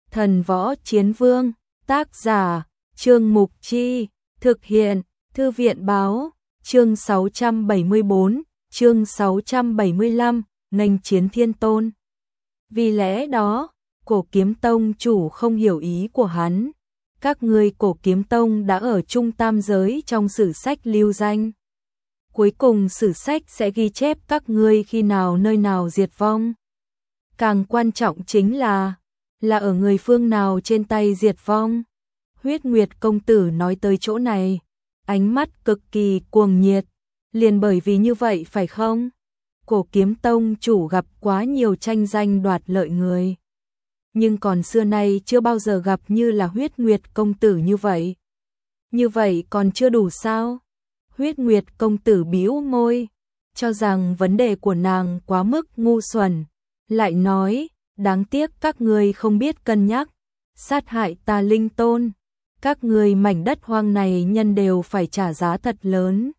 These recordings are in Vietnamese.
Thần Võ Chiến Vương, tác giả, Trương Mục Chi, thực hiện, Thư viện Báo, chương 674, chương 675, nghênh chiến Thiên Tôn. Vì lẽ đó, Cổ Kiếm Tông chủ không hiểu ý của hắn. Các ngươi Cổ Kiếm Tông đã ở trung tam giới trong sử sách lưu danh. Cuối cùng sử sách sẽ ghi chép các ngươi khi nào nơi nào diệt vong. Càng quan trọng chính là ở người phương nào trên tay diệt vong. Huyết Nguyệt công tử nói tới chỗ này, ánh mắt cực kỳ cuồng nhiệt, liền bởi vì như vậy phải không? Cổ Kiếm Tông chủ gặp quá nhiều tranh danh đoạt lợi người, nhưng còn xưa nay chưa bao giờ gặp như là Huyết Nguyệt công tử như vậy. Như vậy còn chưa đủ sao? Huyết Nguyệt công tử bĩu môi, cho rằng vấn đề của nàng quá mức ngu xuẩn, lại nói, đáng tiếc các ngươi không biết cân nhắc, sát hại ta linh tôn, các ngươi mảnh đất hoang này nhân đều phải trả giá thật lớn.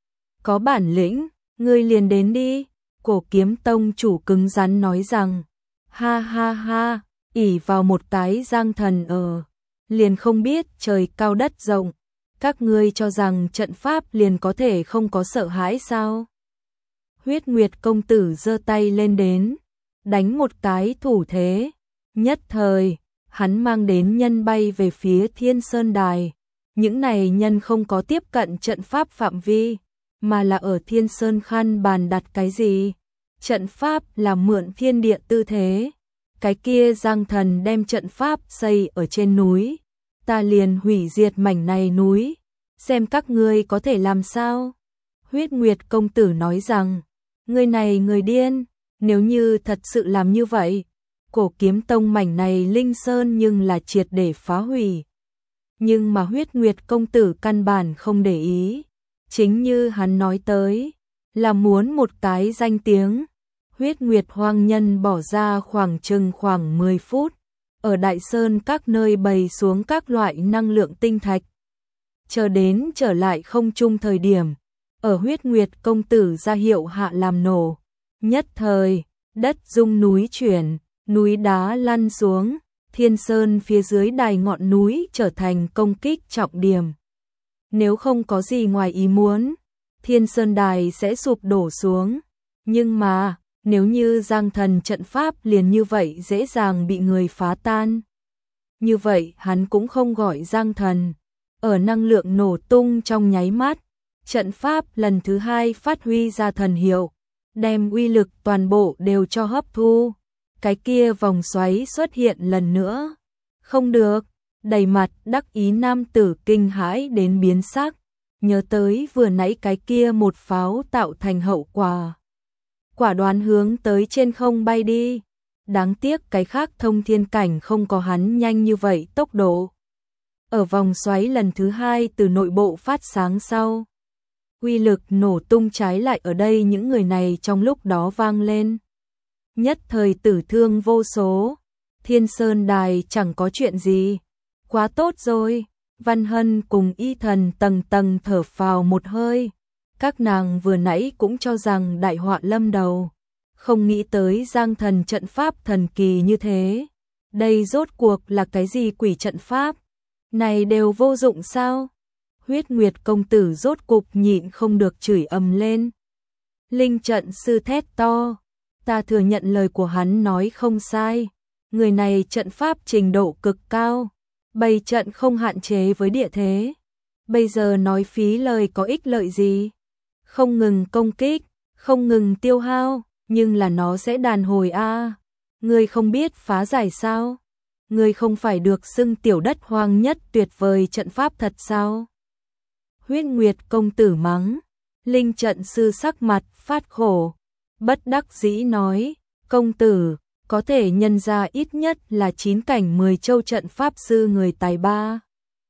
Có bản lĩnh, ngươi liền đến đi. Cổ Kiếm Tông chủ cứng rắn nói rằng, ha ha ha, ỷ vào một cái giang thần liền không biết trời cao đất rộng, các ngươi cho rằng trận pháp liền có thể không có sợ hãi sao? Huyết Nguyệt công tử giơ tay lên đến, đánh một cái thủ thế, nhất thời, hắn mang đến nhân bay về phía Thiên Sơn Đài. Những này nhân không có tiếp cận trận pháp phạm vi, mà là ở Thiên Sơn khăn bàn đặt cái gì? Trận pháp là mượn thiên địa tư thế. Cái kia giang thần đem trận pháp xây ở trên núi, ta liền hủy diệt mảnh này núi, xem các ngươi có thể làm sao? Huyết Nguyệt công tử nói rằng, người này người điên, nếu như thật sự làm như vậy, Cổ Kiếm Tông mảnh này linh sơn nhưng là triệt để phá hủy. Nhưng mà Huyết Nguyệt công tử căn bản không để ý, chính như hắn nói tới, là muốn một cái danh tiếng. Huyết Nguyệt hoang nhân bỏ ra khoảng 10 phút, ở Đại Sơn các nơi bày xuống các loại năng lượng tinh thạch. Chờ đến trở lại không trung thời điểm, ở Huyết Nguyệt công tử ra hiệu hạ làm nổ. Nhất thời, đất rung núi chuyển, núi đá lăn xuống, Thiên Sơn phía dưới đài ngọn núi trở thành công kích trọng điểm. Nếu không có gì ngoài ý muốn, Thiên Sơn đài sẽ sụp đổ xuống. Nhưng mà, nếu như giang thần trận pháp liền như vậy dễ dàng bị người phá tan, như vậy hắn cũng không gọi giang thần. Ở năng lượng nổ tung trong nháy mắt, trận pháp lần thứ hai phát huy ra thần hiệu, đem uy lực toàn bộ đều cho hấp thu. Cái kia vòng xoáy xuất hiện lần nữa. Không được, đầy mặt đắc ý nam tử kinh hãi đến biến sắc, nhớ tới vừa nãy cái kia một pháo tạo thành hậu quả. Quả đoán hướng tới trên không bay đi. Đáng tiếc cái khác thông thiên cảnh không có hắn nhanh như vậy tốc độ. Ở vòng xoáy lần thứ hai từ nội bộ phát sáng sau, uy lực nổ tung trái lại ở đây những người này trong lúc đó vang lên. Nhất thời tử thương vô số. Thiên Sơn đài chẳng có chuyện gì. Quá tốt rồi. Văn Hân cùng Y Thần tầng tầng thở phào một hơi. Các nàng vừa nãy cũng cho rằng đại họa lâm đầu, không nghĩ tới giang thần trận pháp thần kỳ như thế. Đây rốt cuộc là cái gì quỷ trận pháp? Này đều vô dụng sao? Huyết Nguyệt công tử rốt cục nhịn không được chửi ầm lên. Linh trận sư thét to, ta thừa nhận lời của hắn nói không sai. Người này trận pháp trình độ cực cao, bày trận không hạn chế với địa thế. Bây giờ nói phí lời có ích lợi gì? Không ngừng công kích, không ngừng tiêu hao, nhưng là nó sẽ đàn hồi a. Ngươi không biết phá giải sao? Ngươi không phải được xưng tiểu đất hoang nhất tuyệt vời trận pháp thật sao? Huyết Nguyệt công tử mắng. Linh trận sư sắc mặt phát khổ, bất đắc dĩ nói, công tử, có thể nhân ra ít nhất là 9 cảnh 10 châu trận pháp sư người tài ba.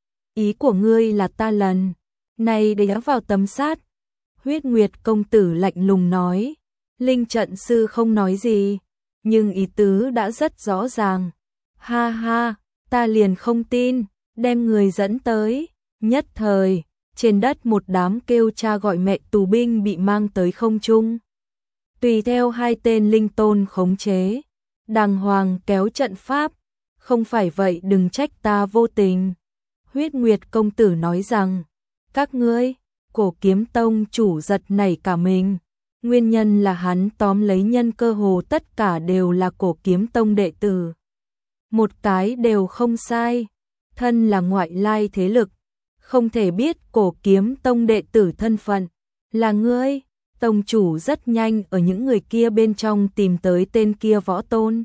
Ý của ngươi là ta lần này để vào tấm sát. Huyết Nguyệt công tử lạnh lùng nói. Linh trận sư không nói gì, nhưng ý tứ đã rất rõ ràng. Ha ha, ta liền không tin, đem người dẫn tới. Nhất thời, trên đất một đám kêu cha gọi mẹ tù binh bị mang tới không trung. Tùy theo hai tên linh tôn khống chế, đàng hoàng kéo trận pháp, Không phải vậy đừng trách ta vô tình. Huyết Nguyệt công tử nói rằng, các ngươi, Cổ Kiếm Tông chủ giật nảy cả mình. Nguyên nhân là hắn tóm lấy nhân cơ hồ tất cả đều là Cổ Kiếm Tông đệ tử. Một cái đều không sai, thân là ngoại lai thế lực, không thể biết Cổ Kiếm Tông đệ tử thân phận. Là ngươi, tông chủ rất nhanh ở những người kia bên trong tìm tới tên kia Võ Tôn.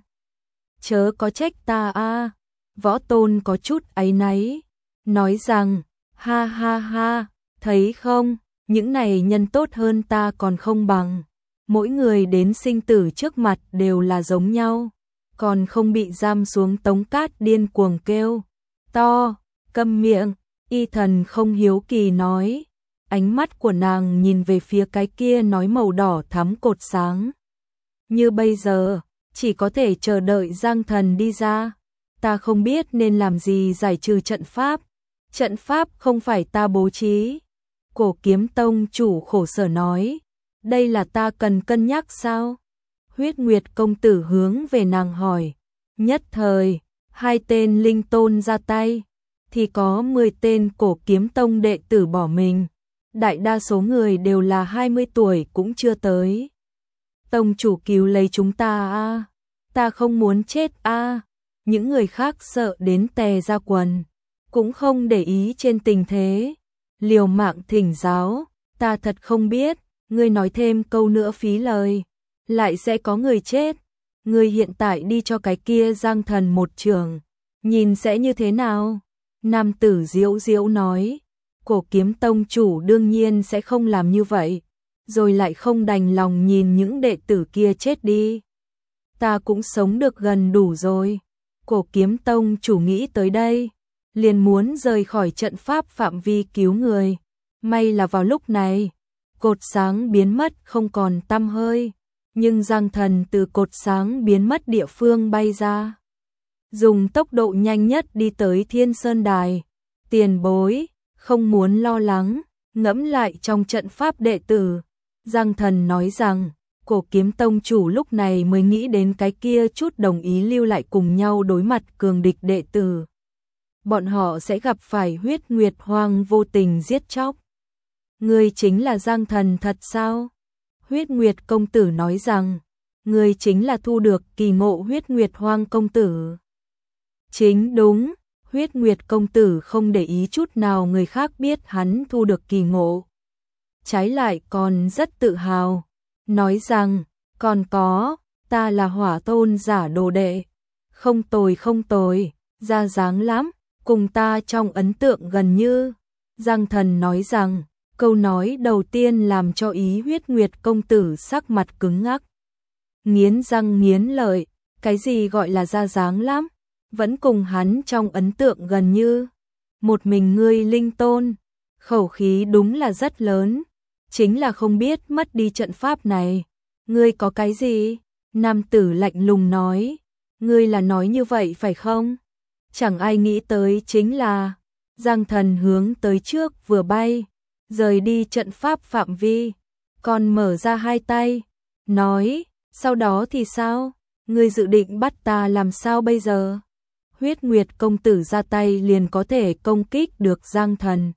Chớ có trách ta a. Võ Tôn có chút áy náy, nói rằng, ha ha ha, thấy không, những này nhân tốt hơn ta còn không bằng. Mỗi người đến sinh tử trước mặt đều là giống nhau, còn không bị giam xuống Tống Cát điên cuồng kêu to, câm miệng. Y Thần không hiếu kỳ nói, ánh mắt của nàng nhìn về phía cái kia nói màu đỏ thắm cột sáng. Như bây giờ, chỉ có thể chờ đợi Giang Thần đi ra. Ta không biết nên làm gì giải trừ trận pháp. Trận pháp không phải ta bố trí. Cổ Kiếm Tông chủ khổ sở nói, đây là ta cần cân nhắc sao? Huyết Nguyệt công tử hướng về nàng hỏi. Nhất thời, hai tên linh tôn ra tay, thì có 10 tên Cổ Kiếm Tông đệ tử bỏ mình. Đại đa số người đều là 20 tuổi cũng chưa tới. Tông chủ cứu lấy chúng ta a, ta không muốn chết a. Những người khác sợ đến tè ra quần, cũng không để ý trên tình thế. Liều mạng thỉnh giáo, ta thật không biết, ngươi nói thêm câu nữa phí lời, lại sẽ có người chết. Ngươi hiện tại đi cho cái kia Giang Thần một trường, nhìn sẽ như thế nào? Nam tử Diễu Diễu nói, Cổ Kiếm Tông chủ đương nhiên sẽ không làm như vậy, rồi lại không đành lòng nhìn những đệ tử kia chết đi. Ta cũng sống được gần đủ rồi. Cổ Kiếm Tông chủ nghĩ tới đây, liền muốn rời khỏi trận pháp phạm vi cứu người. May là vào lúc này, cột sáng biến mất không còn tăm hơi, nhưng Giang Thần từ cột sáng biến mất địa phương bay ra, dùng tốc độ nhanh nhất đi tới Thiên Sơn Đài. Tiền bối, không muốn lo lắng, ngẫm lại trong trận pháp đệ tử. Giang Thần nói rằng, Cổ Kiếm Tông chủ lúc này mới nghĩ đến cái kia chút đồng ý lưu lại cùng nhau đối mặt cường địch đệ tử. Bọn họ sẽ gặp phải Huyết Nguyệt Hoang vô tình giết chóc. Ngươi chính là Giang Thần thật sao? Huyết Nguyệt công tử nói rằng, ngươi chính là thu được kỳ ngộ Huyết Nguyệt Hoang công tử. Chính đúng, Huyết Nguyệt công tử không để ý chút nào người khác biết hắn thu được kỳ ngộ. Trái lại còn rất tự hào, nói rằng, còn có, ta là Hỏa Tôn giả đồ đệ. Không tồi không tồi, ra dáng lắm, cùng ta trong ấn tượng gần như. Giang Thần nói rằng, câu nói đầu tiên làm cho Ý Huyết Nguyệt công tử sắc mặt cứng ngắc. Nghiến răng nghiến lợi, cái gì gọi là ra dáng lắm, vẫn cùng hắn trong ấn tượng gần như. Một mình ngươi linh tôn, khẩu khí đúng là rất lớn, chính là không biết mất đi trận pháp này. Ngươi có cái gì? Nam tử lạnh lùng nói, ngươi là nói như vậy phải không? Chẳng ai nghĩ tới chính là, Giang Thần hướng tới trước vừa bay, rời đi trận pháp phạm vi, còn mở ra hai tay, nói, sau đó thì sao? Ngươi dự định bắt ta làm sao bây giờ? Huyết Nguyệt công tử ra tay liền có thể công kích được Giang Thần.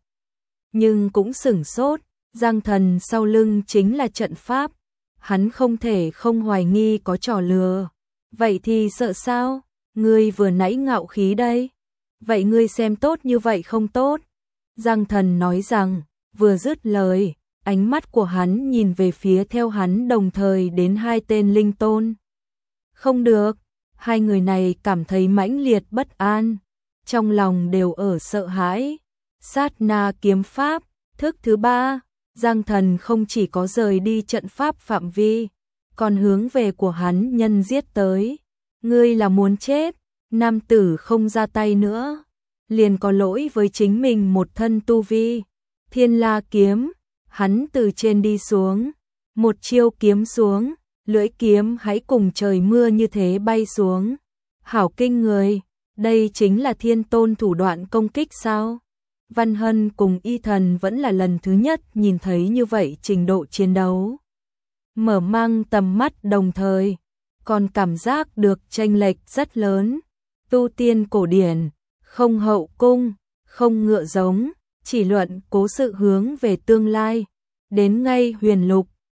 Nhưng cũng sửng sốt, Giang Thần sau lưng chính là trận pháp, hắn không thể không hoài nghi có trò lừa. Vậy thì sợ sao? Ngươi vừa nãy ngạo khí đây. Vậy ngươi xem tốt như vậy không tốt? Giang Thần nói rằng, vừa dứt lời, ánh mắt của hắn nhìn về phía theo hắn đồng thời đến hai tên linh tôn. Không được, hai người này cảm thấy mãnh liệt bất an, trong lòng đều ở sợ hãi. Sát na kiếm pháp, thức thứ ba, Giang Thần không chỉ có rời đi trận pháp phạm vi, còn hướng về của hắn nhân giết tới. Ngươi là muốn chết, nam tử không ra tay nữa, liền có lỗi với chính mình một thân tu vi. Thiên La kiếm, hắn từ trên đi xuống, một chiêu kiếm xuống, lưỡi kiếm hãy cùng trời mưa như thế bay xuống. Hảo kinh người, đây chính là thiên tôn thủ đoạn công kích sao? Văn Hân cùng Y Thần vẫn là lần thứ nhất nhìn thấy như vậy trình độ chiến đấu. Mở mang tầm mắt đồng thời, còn cảm giác được chênh lệch rất lớn. tu tiên cổ điển, không hậu cung, không ngựa giống, chỉ luận cố sự hướng về tương lai. Đến ngay huyền lục,